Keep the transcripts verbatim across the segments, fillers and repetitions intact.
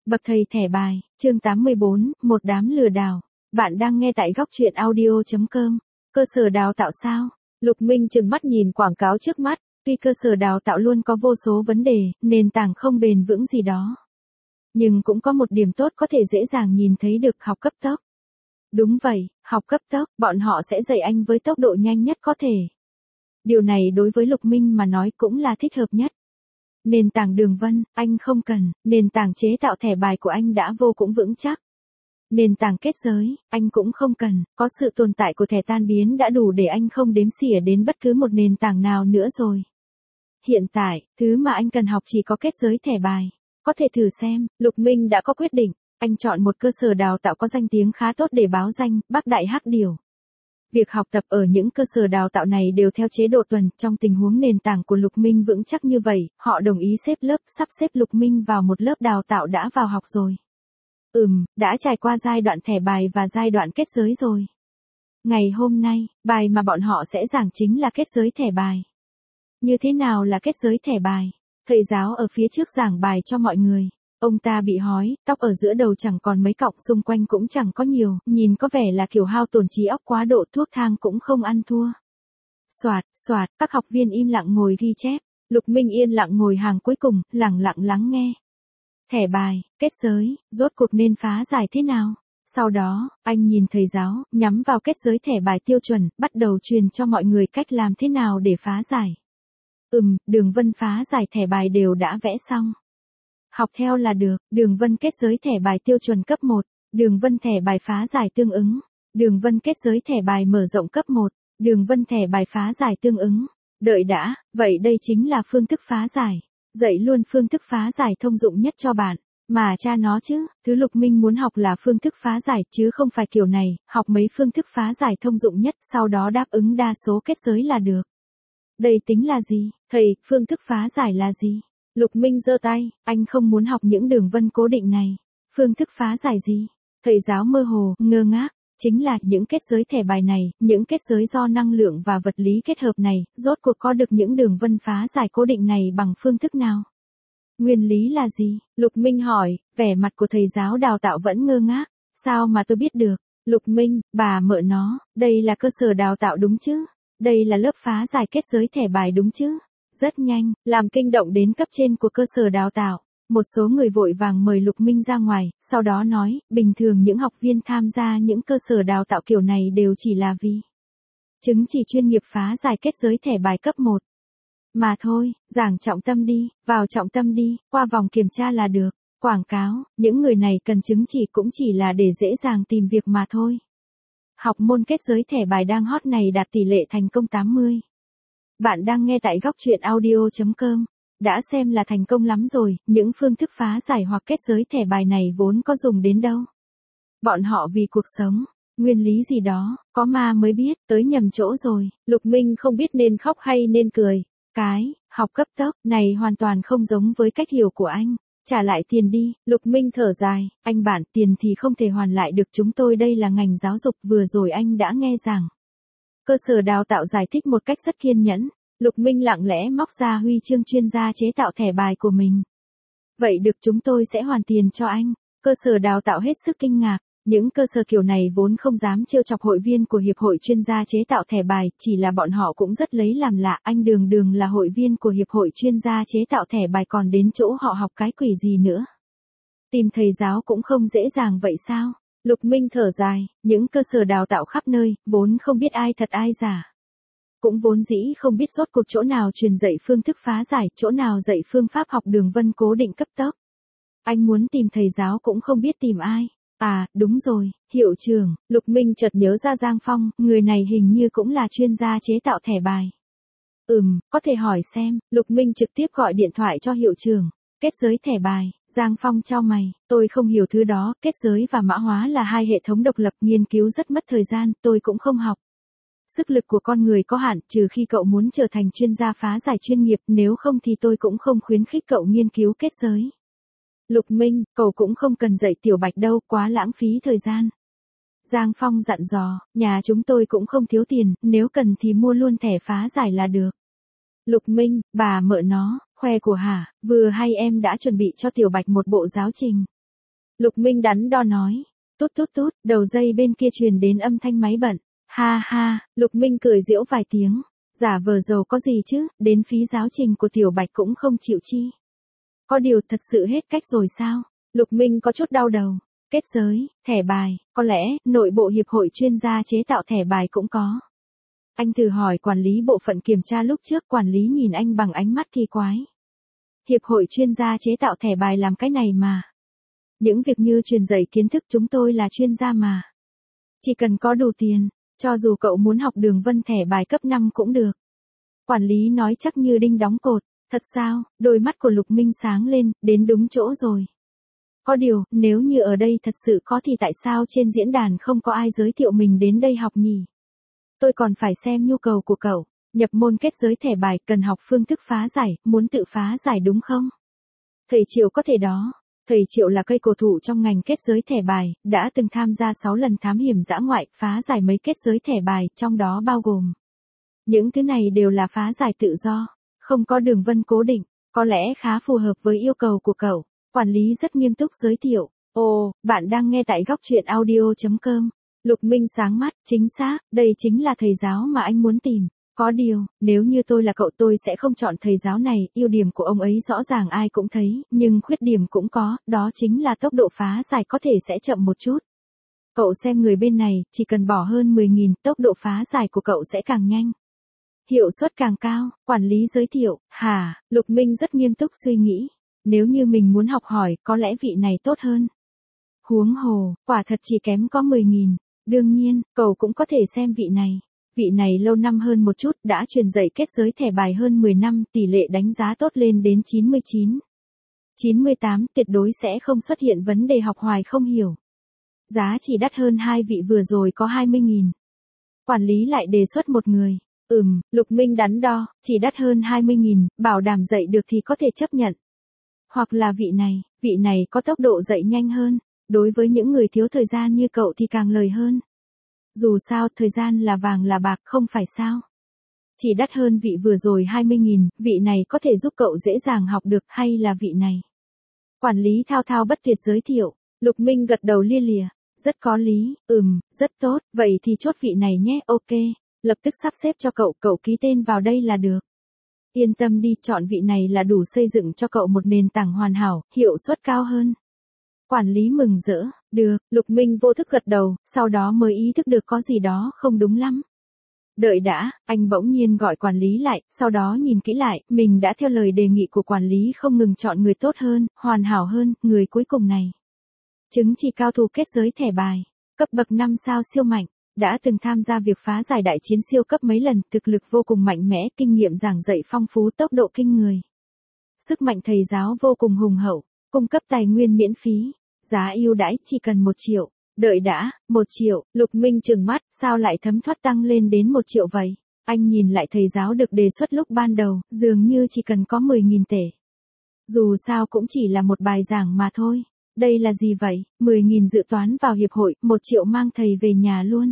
Bậc thầy thẻ bài, chương tám mươi bốn, một đám lừa đảo. Bạn đang nghe tại góc truyện audio chấm com. Cơ sở đào tạo sao? Lục Minh trừng mắt nhìn quảng cáo trước mắt, tuy cơ sở đào tạo luôn có vô số vấn đề, nền tảng không bền vững gì đó. Nhưng cũng có một điểm tốt có thể dễ dàng nhìn thấy được, học cấp tốc. Đúng vậy, học cấp tốc, bọn họ sẽ dạy anh với tốc độ nhanh nhất có thể. Điều này đối với Lục Minh mà nói cũng là thích hợp nhất. Nền tảng đường vân, anh không cần, nền tảng chế tạo thẻ bài của anh đã vô cùng vững chắc. Nền tảng kết giới, anh cũng không cần, có sự tồn tại của thẻ tan biến đã đủ để anh không đếm xỉa đến bất cứ một nền tảng nào nữa rồi. Hiện tại, thứ mà anh cần học chỉ có kết giới thẻ bài. Có thể thử xem, Lục Minh đã có quyết định, anh chọn một cơ sở đào tạo có danh tiếng khá tốt để báo danh, Bắc Đại Hắc Điểu. Việc học tập ở những cơ sở đào tạo này đều theo chế độ tuần, trong tình huống nền tảng của Lục Minh vững chắc như vậy, họ đồng ý xếp lớp, sắp xếp Lục Minh vào một lớp đào tạo đã vào học rồi. Ừm, đã trải qua giai đoạn thẻ bài và giai đoạn kết giới rồi. Ngày hôm nay, bài mà bọn họ sẽ giảng chính là kết giới thẻ bài. Như thế nào là kết giới thẻ bài? Thầy giáo ở phía trước giảng bài cho mọi người. Ông ta bị hói, tóc ở giữa đầu chẳng còn mấy cọng, xung quanh cũng chẳng có nhiều, nhìn có vẻ là kiểu hao tổn trí óc quá độ, thuốc thang cũng không ăn thua. Soạt, soạt, các học viên im lặng ngồi ghi chép. Lục Minh yên lặng ngồi hàng cuối cùng, lặng lặng lắng nghe. Thẻ bài, kết giới, rốt cuộc nên phá giải thế nào? Sau đó, anh nhìn thầy giáo, nhắm vào kết giới thẻ bài tiêu chuẩn, bắt đầu truyền cho mọi người cách làm thế nào để phá giải. Ừm, đường vân phá giải thẻ bài đều đã vẽ xong. Học theo là được, đường vân kết giới thẻ bài tiêu chuẩn cấp một, đường vân thẻ bài phá giải tương ứng, đường vân kết giới thẻ bài mở rộng cấp một, đường vân thẻ bài phá giải tương ứng. Đợi đã, vậy đây chính là phương thức phá giải. Dạy luôn phương thức phá giải thông dụng nhất cho bạn. Mà cha nó chứ, thứ Lục Minh muốn học là phương thức phá giải chứ không phải kiểu này, học mấy phương thức phá giải thông dụng nhất, sau đó đáp ứng đa số kết giới là được. Đây tính là gì? Thầy, phương thức phá giải là gì? Lục Minh giơ tay, anh không muốn học những đường vân cố định này. Phương thức phá giải gì? Thầy giáo mơ hồ, ngơ ngác, chính là những kết giới thẻ bài này, những kết giới do năng lượng và vật lý kết hợp này, rốt cuộc có được những đường vân phá giải cố định này bằng phương thức nào? Nguyên lý là gì? Lục Minh hỏi, vẻ mặt của thầy giáo đào tạo vẫn ngơ ngác. Sao mà tôi biết được? Lục Minh, bà mợ nó, đây là cơ sở đào tạo đúng chứ? Đây là lớp phá giải kết giới thẻ bài đúng chứ? Rất nhanh, làm kinh động đến cấp trên của cơ sở đào tạo. Một số người vội vàng mời Lục Minh ra ngoài, sau đó nói, bình thường những học viên tham gia những cơ sở đào tạo kiểu này đều chỉ là vì chứng chỉ chuyên nghiệp phá giải kết giới thẻ bài cấp một. Mà thôi, giảng trọng tâm đi, vào trọng tâm đi, qua vòng kiểm tra là được. Quảng cáo, những người này cần chứng chỉ cũng chỉ là để dễ dàng tìm việc mà thôi. Học môn kết giới thẻ bài đang hot này đạt tỷ lệ thành công tám mươi. Bạn đang nghe tại góc truyện audio chấm com. Đã xem là thành công lắm rồi, những phương thức phá giải hoặc kết giới thẻ bài này vốn có dùng đến đâu. Bọn họ vì cuộc sống, nguyên lý gì đó, có ma mới biết, tới nhầm chỗ rồi. Lục Minh không biết nên khóc hay nên cười. Cái, học cấp tốc, này hoàn toàn không giống với cách hiểu của anh. Trả lại tiền đi, Lục Minh thở dài, anh bạn, tiền thì không thể hoàn lại được, chúng tôi đây là ngành giáo dục, vừa rồi anh đã nghe rằng. Cơ sở đào tạo giải thích một cách rất kiên nhẫn. Lục Minh lặng lẽ móc ra huy chương chuyên gia chế tạo thẻ bài của mình. Vậy được, chúng tôi sẽ hoàn tiền cho anh. Cơ sở đào tạo hết sức kinh ngạc. Những cơ sở kiểu này vốn không dám trêu chọc hội viên của Hiệp hội chuyên gia chế tạo thẻ bài, chỉ là bọn họ cũng rất lấy làm lạ. Anh đường đường là hội viên của Hiệp hội chuyên gia chế tạo thẻ bài còn đến chỗ họ học cái quỷ gì nữa. Tìm thầy giáo cũng không dễ dàng vậy sao? Lục Minh thở dài, những cơ sở đào tạo khắp nơi, vốn không biết ai thật ai giả. Cũng vốn dĩ không biết rốt cuộc chỗ nào truyền dạy phương thức phá giải, chỗ nào dạy phương pháp học đường vân cố định cấp tốc. Anh muốn tìm thầy giáo cũng không biết tìm ai. À, đúng rồi, hiệu trưởng. Lục Minh chợt nhớ ra Giang Phong, người này hình như cũng là chuyên gia chế tạo thẻ bài. Ừm, có thể hỏi xem. Lục Minh trực tiếp gọi điện thoại cho hiệu trưởng. Kết giới thẻ bài, Giang Phong chau mày, tôi không hiểu thứ đó, kết giới và mã hóa là hai hệ thống độc lập, nghiên cứu rất mất thời gian, tôi cũng không học. Sức lực của con người có hạn, trừ khi cậu muốn trở thành chuyên gia phá giải chuyên nghiệp, nếu không thì tôi cũng không khuyến khích cậu nghiên cứu kết giới. Lục Minh, cậu cũng không cần dạy Tiểu Bạch đâu, quá lãng phí thời gian. Giang Phong dặn dò, nhà chúng tôi cũng không thiếu tiền, nếu cần thì mua luôn thẻ phá giải là được. Lục Minh, bà mợ nó, khoe của hả, vừa hay em đã chuẩn bị cho Tiểu Bạch một bộ giáo trình. Lục Minh đắn đo nói. Tút tút tút, đầu dây bên kia truyền đến âm thanh máy bận. Ha ha, Lục Minh cười giễu vài tiếng. Giả vờ giàu có gì chứ, đến phí giáo trình của Tiểu Bạch cũng không chịu chi. Có điều thật sự hết cách rồi sao? Lục Minh có chút đau đầu. Kết giới, thẻ bài, có lẽ, nội bộ hiệp hội chuyên gia chế tạo thẻ bài cũng có. Anh thử hỏi quản lý bộ phận kiểm tra lúc trước, quản lý nhìn anh bằng ánh mắt kỳ quái. Hiệp hội chuyên gia chế tạo thẻ bài làm cái này mà. Những việc như truyền dạy kiến thức chúng tôi là chuyên gia mà. Chỉ cần có đủ tiền, cho dù cậu muốn học đường vân thẻ bài cấp năm cũng được. Quản lý nói chắc như đinh đóng cột. Thật sao? Đôi mắt của Lục Minh sáng lên, đến đúng chỗ rồi. Có điều, nếu như ở đây thật sự có thì tại sao trên diễn đàn không có ai giới thiệu mình đến đây học nhỉ? Tôi còn phải xem nhu cầu của cậu. Nhập môn kết giới thẻ bài cần học phương thức phá giải, muốn tự phá giải đúng không? Thầy Triệu có thể đó. Thầy Triệu là cây cổ thụ trong ngành kết giới thẻ bài, đã từng tham gia sáu lần thám hiểm dã ngoại, phá giải mấy kết giới thẻ bài, trong đó bao gồm. Những thứ này đều là phá giải tự do, không có đường vân cố định, có lẽ khá phù hợp với yêu cầu của cậu. Quản lý rất nghiêm túc giới thiệu. Ồ, bạn đang nghe tại góc truyện audio chấm com. Lục Minh sáng mắt, chính xác, đây chính là thầy giáo mà anh muốn tìm. Có điều, nếu như tôi là cậu tôi sẽ không chọn thầy giáo này, ưu điểm của ông ấy rõ ràng ai cũng thấy, nhưng khuyết điểm cũng có, đó chính là tốc độ phá giải có thể sẽ chậm một chút. Cậu xem người bên này, chỉ cần bỏ hơn mười nghìn, tốc độ phá giải của cậu sẽ càng nhanh. Hiệu suất càng cao, quản lý giới thiệu. Hả, Lục Minh rất nghiêm túc suy nghĩ. Nếu như mình muốn học hỏi, có lẽ vị này tốt hơn. Huống hồ, quả thật chỉ kém có mười nghìn. Đương nhiên, cậu cũng có thể xem vị này. Vị này lâu năm hơn một chút, đã truyền dạy kết giới thẻ bài hơn mười năm, tỷ lệ đánh giá tốt lên đến chín mươi chín. chín mươi tám, tuyệt đối sẽ không xuất hiện vấn đề học hoài không hiểu. Giá chỉ đắt hơn hai vị vừa rồi có hai mươi nghìn. Quản lý lại đề xuất một người. Ừm, Lục Minh đắn đo, chỉ đắt hơn hai mươi nghìn, bảo đảm dạy được thì có thể chấp nhận. Hoặc là vị này, vị này có tốc độ dạy nhanh hơn, đối với những người thiếu thời gian như cậu thì càng lời hơn. Dù sao, thời gian là vàng là bạc không phải sao. Chỉ đắt hơn vị vừa rồi hai mươi nghìn, vị này có thể giúp cậu dễ dàng học được hay là vị này. Quản lý thao thao bất tuyệt giới thiệu, Lục Minh gật đầu lia lịa, rất có lý, ừm, rất tốt, vậy thì chốt vị này nhé, ok, lập tức sắp xếp cho cậu, cậu ký tên vào đây là được. Yên tâm đi, chọn vị này là đủ xây dựng cho cậu một nền tảng hoàn hảo, hiệu suất cao hơn. Quản lý mừng rỡ, được, Lục Minh vô thức gật đầu, sau đó mới ý thức được có gì đó không đúng lắm. Đợi đã, anh bỗng nhiên gọi quản lý lại, sau đó nhìn kỹ lại, mình đã theo lời đề nghị của quản lý không ngừng chọn người tốt hơn, hoàn hảo hơn, người cuối cùng này. Chứng chỉ cao thủ kết giới thẻ bài, cấp bậc năm sao siêu mạnh, đã từng tham gia việc phá giải đại chiến siêu cấp mấy lần, thực lực vô cùng mạnh mẽ, kinh nghiệm giảng dạy phong phú, tốc độ kinh người. Sức mạnh thầy giáo vô cùng hùng hậu, cung cấp tài nguyên miễn phí, giá ưu đãi chỉ cần một triệu. Đợi đã, một triệu, Lục Minh trừng mắt, sao lại thấm thoát tăng lên đến một triệu vậy? Anh nhìn lại thầy giáo được đề xuất lúc ban đầu, dường như chỉ cần có mười nghìn tệ. Dù sao cũng chỉ là một bài giảng mà thôi. Đây là gì vậy? mười nghìn dự toán vào hiệp hội, một triệu mang thầy về nhà luôn.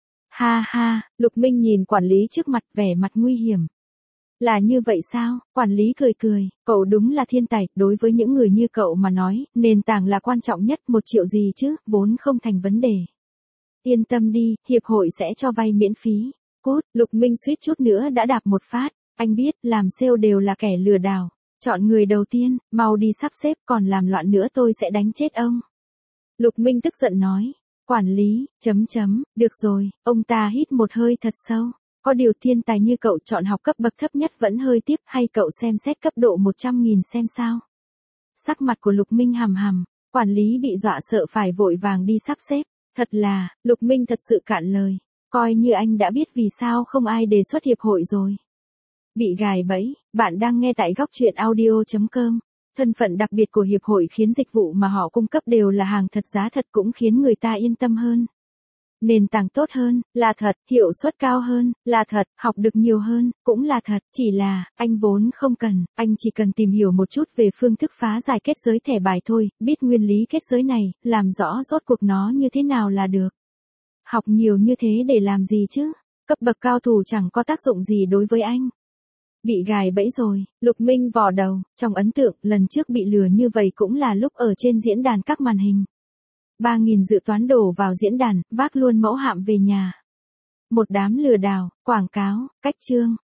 Ha ha, Lục Minh nhìn quản lý trước mặt vẻ mặt nguy hiểm. Là như vậy sao? Quản lý cười cười, cậu đúng là thiên tài, đối với những người như cậu mà nói, nền tảng là quan trọng nhất, một triệu gì chứ, vốn không thành vấn đề. Yên tâm đi, hiệp hội sẽ cho vay miễn phí. Cút, Lục Minh suýt chút nữa đã đạp một phát, anh biết, làm sale đều là kẻ lừa đảo. Chọn người đầu tiên, mau đi sắp xếp, còn làm loạn nữa tôi sẽ đánh chết ông. Lục Minh tức giận nói, quản lý, chấm chấm, được rồi, ông ta hít một hơi thật sâu. Có điều thiên tài như cậu chọn học cấp bậc thấp nhất vẫn hơi tiếc, hay cậu xem xét cấp độ một trăm nghìn xem sao. Sắc mặt của Lục Minh hằm hằm, quản lý bị dọa sợ phải vội vàng đi sắp xếp. Thật là, Lục Minh thật sự cạn lời, coi như anh đã biết vì sao không ai đề xuất hiệp hội rồi. Bị gài bẫy, bạn đang nghe tại góc truyện audio chấm com. Thân phận đặc biệt của hiệp hội khiến dịch vụ mà họ cung cấp đều là hàng thật giá thật cũng khiến người ta yên tâm hơn. Nền tảng tốt hơn, là thật, hiệu suất cao hơn, là thật, học được nhiều hơn, cũng là thật, chỉ là, anh vốn không cần, anh chỉ cần tìm hiểu một chút về phương thức phá giải kết giới thẻ bài thôi, biết nguyên lý kết giới này, làm rõ rốt cuộc nó như thế nào là được. Học nhiều như thế để làm gì chứ, cấp bậc cao thủ chẳng có tác dụng gì đối với anh. Bị gài bẫy rồi, Lục Minh vò đầu, trong ấn tượng, lần trước bị lừa như vậy cũng là lúc ở trên diễn đàn các màn hình. ba nghìn dự toán đổ vào diễn đàn, vác luôn mẫu hạm về nhà. Một đám lừa đảo, quảng cáo, cách chương.